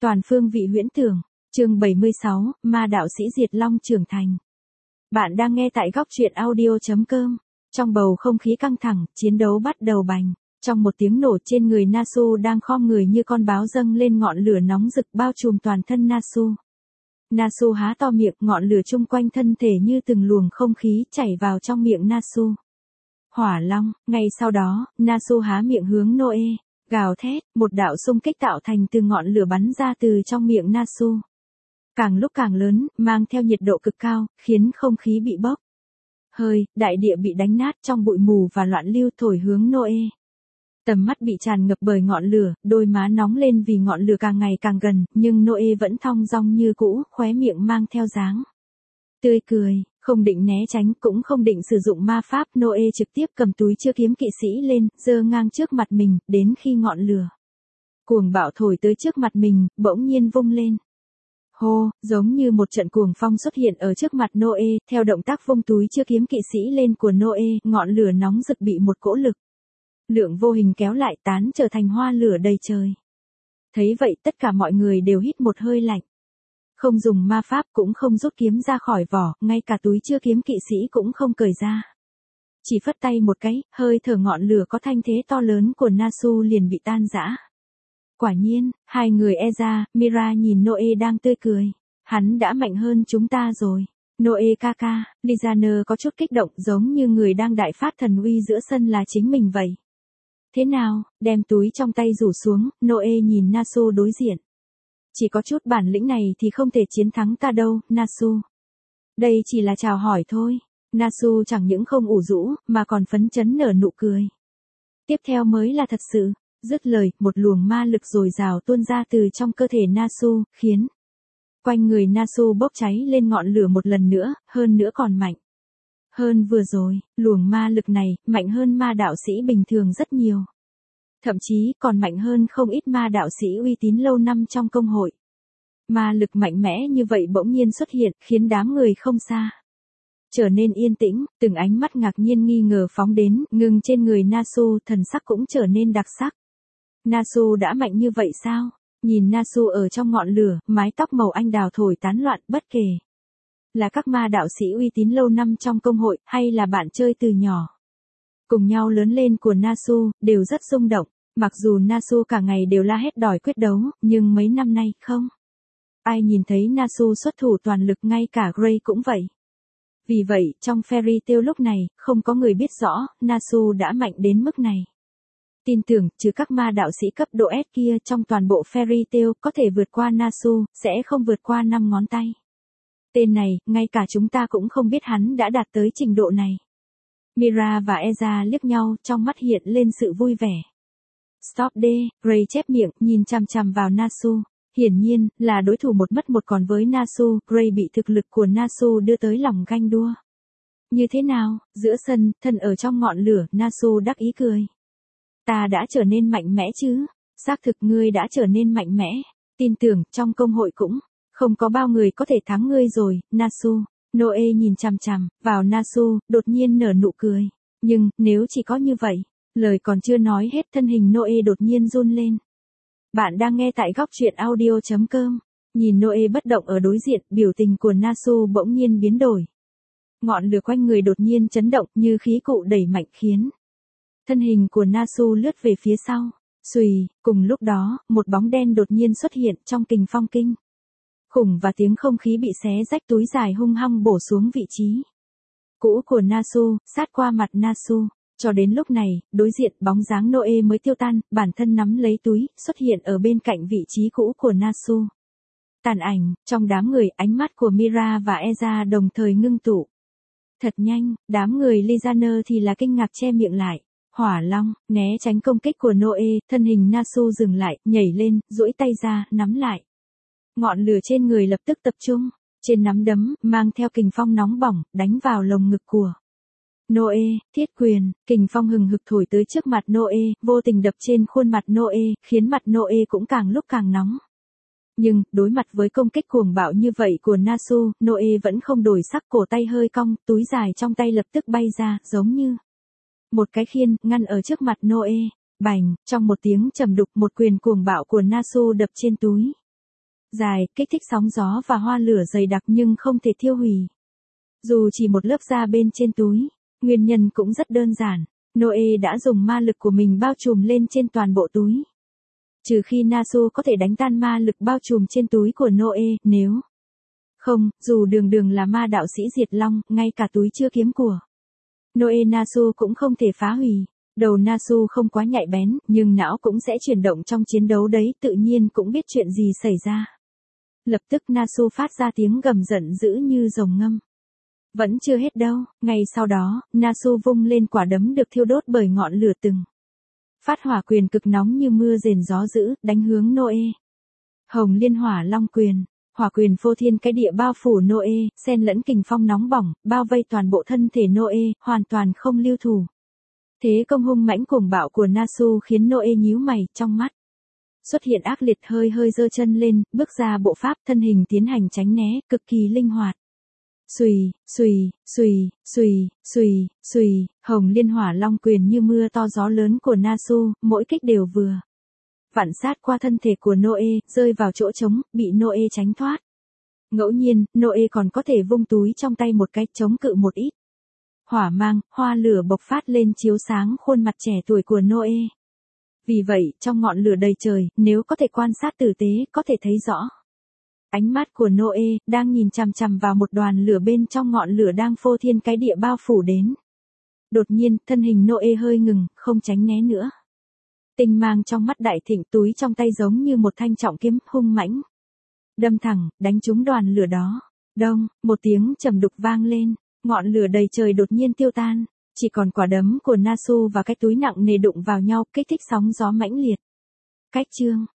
Toàn phương vị huyễn tưởng, chương 76, ma đạo sĩ Diệt Long trưởng thành. Bạn đang nghe tại góc truyện audio.com. Trong bầu không khí căng thẳng, chiến đấu bắt đầu bành. Trong một tiếng nổ trên người Nasu đang khom người như con báo dâng lên ngọn lửa nóng rực bao trùm toàn thân Nasu. Nasu há to miệng, ngọn lửa chung quanh thân thể như từng luồng không khí chảy vào trong miệng Nasu. Hỏa long, ngay sau đó, Nasu há miệng hướng Noe. Gào thét, một đạo xung kích tạo thành từ ngọn lửa bắn ra từ trong miệng Nasu. Càng lúc càng lớn, mang theo nhiệt độ cực cao, khiến không khí bị bốc hơi, đại địa bị đánh nát trong bụi mù và loạn lưu thổi hướng Noe. Tầm mắt bị tràn ngập bởi ngọn lửa, đôi má nóng lên vì ngọn lửa càng ngày càng gần, nhưng Noe vẫn thong dong như cũ, khóe miệng mang theo dáng tươi cười. Không định né tránh cũng không định sử dụng ma pháp, Noe trực tiếp cầm túi chứa kiếm kỵ sĩ lên, giơ ngang trước mặt mình, đến khi ngọn lửa cuồng bạo thổi tới trước mặt mình, bỗng nhiên vung lên. Hô, giống như một trận cuồng phong xuất hiện ở trước mặt Noe, theo động tác vung túi chứa kiếm kỵ sĩ lên của Noe, ngọn lửa nóng rực bị một cỗ lực lượng vô hình kéo lại tán trở thành hoa lửa đầy trời. Thấy vậy tất cả mọi người đều hít một hơi lạnh. Không dùng ma pháp cũng không rút kiếm ra khỏi vỏ, ngay cả túi chứa kiếm kỵ sĩ cũng không cởi ra. Chỉ phất tay một cái, hơi thở ngọn lửa có thanh thế to lớn của Nasu liền bị tan rã. Quả nhiên, hai người Eza, Mira nhìn Noe đang tươi cười. Hắn đã mạnh hơn chúng ta rồi. Noe kaka, Lizaner có chút kích động giống như người đang đại phát thần uy giữa sân là chính mình vậy. Thế nào, đem túi trong tay rủ xuống, Noe nhìn Nasu đối diện. Chỉ có chút bản lĩnh này thì không thể chiến thắng ta đâu, Nasu. Đây chỉ là chào hỏi thôi. Nasu chẳng những không ủ rũ, mà còn phấn chấn nở nụ cười. Tiếp theo mới là thật sự. Dứt lời, một luồng ma lực dồi dào tuôn ra từ trong cơ thể Nasu, khiến quanh người Nasu bốc cháy lên ngọn lửa một lần nữa, hơn nữa còn mạnh hơn vừa rồi. Luồng ma lực này, mạnh hơn ma đạo sĩ bình thường rất nhiều. Thậm chí còn mạnh hơn không ít ma đạo sĩ uy tín lâu năm trong công hội. Ma lực mạnh mẽ như vậy bỗng nhiên xuất hiện, khiến đám người không xa trở nên yên tĩnh, từng ánh mắt ngạc nhiên nghi ngờ phóng đến, ngừng trên người Nasu, thần sắc cũng trở nên đặc sắc. Nasu đã mạnh như vậy sao? Nhìn Nasu ở trong ngọn lửa, mái tóc màu anh đào thổi tán loạn, bất kể là các ma đạo sĩ uy tín lâu năm trong công hội, hay là bạn chơi từ nhỏ cùng nhau lớn lên của Nasu, đều rất rung động. Mặc dù Nasu cả ngày đều la hét đòi quyết đấu, nhưng mấy năm nay không ai nhìn thấy Nasu xuất thủ toàn lực, ngay cả Gray cũng vậy. Vì vậy, trong Fairy Tail lúc này, không có người biết rõ, Nasu đã mạnh đến mức này. Tin tưởng, trừ các ma đạo sĩ cấp độ S kia trong toàn bộ Fairy Tail có thể vượt qua Nasu, sẽ không vượt qua 5 ngón tay. Tên này, ngay cả chúng ta cũng không biết hắn đã đạt tới trình độ này. Mira và Eza liếc nhau, trong mắt hiện lên sự vui vẻ. Stop D, Gray chép miệng, nhìn chằm chằm vào Nasu. Hiển nhiên, là đối thủ một mất một còn với Nasu, Gray bị thực lực của Nasu đưa tới lòng ganh đua. Như thế nào, giữa sân, thân ở trong ngọn lửa, Nasu đắc ý cười. Ta đã trở nên mạnh mẽ chứ? Xác thực ngươi đã trở nên mạnh mẽ. Tin tưởng, trong công hội cũng không có bao người có thể thắng ngươi rồi, Nasu. Noe nhìn chằm chằm vào Nasu, đột nhiên nở nụ cười. Nhưng, nếu chỉ có như vậy, lời còn chưa nói hết, thân hình Noe đột nhiên run lên. Bạn đang nghe tại góc truyện audio.com. Nhìn Noe bất động ở đối diện, biểu tình của Nasu bỗng nhiên biến đổi. Ngọn lửa quanh người đột nhiên chấn động như khí cụ đẩy mạnh khiến thân hình của Nasu lướt về phía sau. Xùy, cùng lúc đó, một bóng đen đột nhiên xuất hiện trong kình phong kinh khủng và tiếng không khí bị xé rách, túi dài hung hăng bổ xuống vị trí cũ của Nasu, sát qua mặt Nasu. Cho đến lúc này, đối diện bóng dáng Noe mới tiêu tan, bản thân nắm lấy túi, xuất hiện ở bên cạnh vị trí cũ của Nasu. Tàn ảnh, trong đám người, ánh mắt của Mira và Eza đồng thời ngưng tụ. Thật nhanh, đám người Lizaner thì là kinh ngạc che miệng lại. Hỏa long, né tránh công kích của Noe, thân hình Nasu dừng lại, nhảy lên, duỗi tay ra, nắm lại. Ngọn lửa trên người lập tức tập trung, trên nắm đấm, mang theo kình phong nóng bỏng, đánh vào lồng ngực của Noe. Thiết quyền, kình phong hừng hực thổi tới trước mặt Noe, vô tình đập trên khuôn mặt Noe, khiến mặt Noe cũng càng lúc càng nóng. Nhưng, đối mặt với công kích cuồng bạo như vậy của Nasu, Noe vẫn không đổi sắc, cổ tay hơi cong, túi dài trong tay lập tức bay ra, giống như một cái khiên, ngăn ở trước mặt Noe. Bành, trong một tiếng trầm đục, một quyền cuồng bạo của Nasu đập trên túi dài, kích thích sóng gió và hoa lửa dày đặc nhưng không thể thiêu hủy. Dù chỉ một lớp da bên trên túi, nguyên nhân cũng rất đơn giản. Noe đã dùng ma lực của mình bao trùm lên trên toàn bộ túi. Trừ khi Nasu có thể đánh tan ma lực bao trùm trên túi của Noe, nếu không, dù đường đường là ma đạo sĩ diệt long, ngay cả túi chưa kiếm của Noe Nasu cũng không thể phá hủy. Đầu Nasu không quá nhạy bén, nhưng não cũng sẽ chuyển động trong chiến đấu đấy, tự nhiên cũng biết chuyện gì xảy ra. Lập tức Nasu phát ra tiếng gầm giận dữ như rồng ngâm. Vẫn chưa hết đâu, ngay sau đó, Nasu vung lên quả đấm được thiêu đốt bởi ngọn lửa từng phát hỏa quyền cực nóng như mưa rền gió dữ, đánh hướng Noe. Hồng Liên Hỏa Long Quyền, hỏa quyền phô thiên cái địa bao phủ Noe, xen lẫn kình phong nóng bỏng, bao vây toàn bộ thân thể Noe, hoàn toàn không lưu thủ. Thế công hung mãnh cuồng bạo của Nasu khiến Noe nhíu mày, trong mắt xuất hiện ác liệt, hơi giơ chân lên, bước ra bộ pháp, thân hình tiến hành tránh né, cực kỳ linh hoạt. Xùy, xùy, xùy, xùy, xùy, xùy, Hồng Liên Hỏa Long Quyền như mưa to gió lớn của Nasu, mỗi kích đều vừa vặn sát qua thân thể của Noe, rơi vào chỗ trống, bị Noe tránh thoát. Ngẫu nhiên, Noe còn có thể vung túi trong tay một cái, chống cự một ít. Hỏa mang, hoa lửa bộc phát lên chiếu sáng khuôn mặt trẻ tuổi của Noe. Vì vậy, trong ngọn lửa đầy trời, nếu có thể quan sát tử tế, có thể thấy rõ. Ánh mắt của Noe đang nhìn chằm chằm vào một đoàn lửa bên trong ngọn lửa đang phô thiên cái địa bao phủ đến. Đột nhiên, thân hình Noe hơi ngừng, không tránh né nữa. Tinh mang trong mắt đại thịnh, túi trong tay giống như một thanh trọng kiếm hung mãnh. Đâm thẳng, đánh trúng đoàn lửa đó. Đông, một tiếng trầm đục vang lên, ngọn lửa đầy trời đột nhiên tiêu tan. Chỉ còn quả đấm của Nasu và cái túi nặng nề đụng vào nhau, kích thích sóng gió mãnh liệt. Cách chương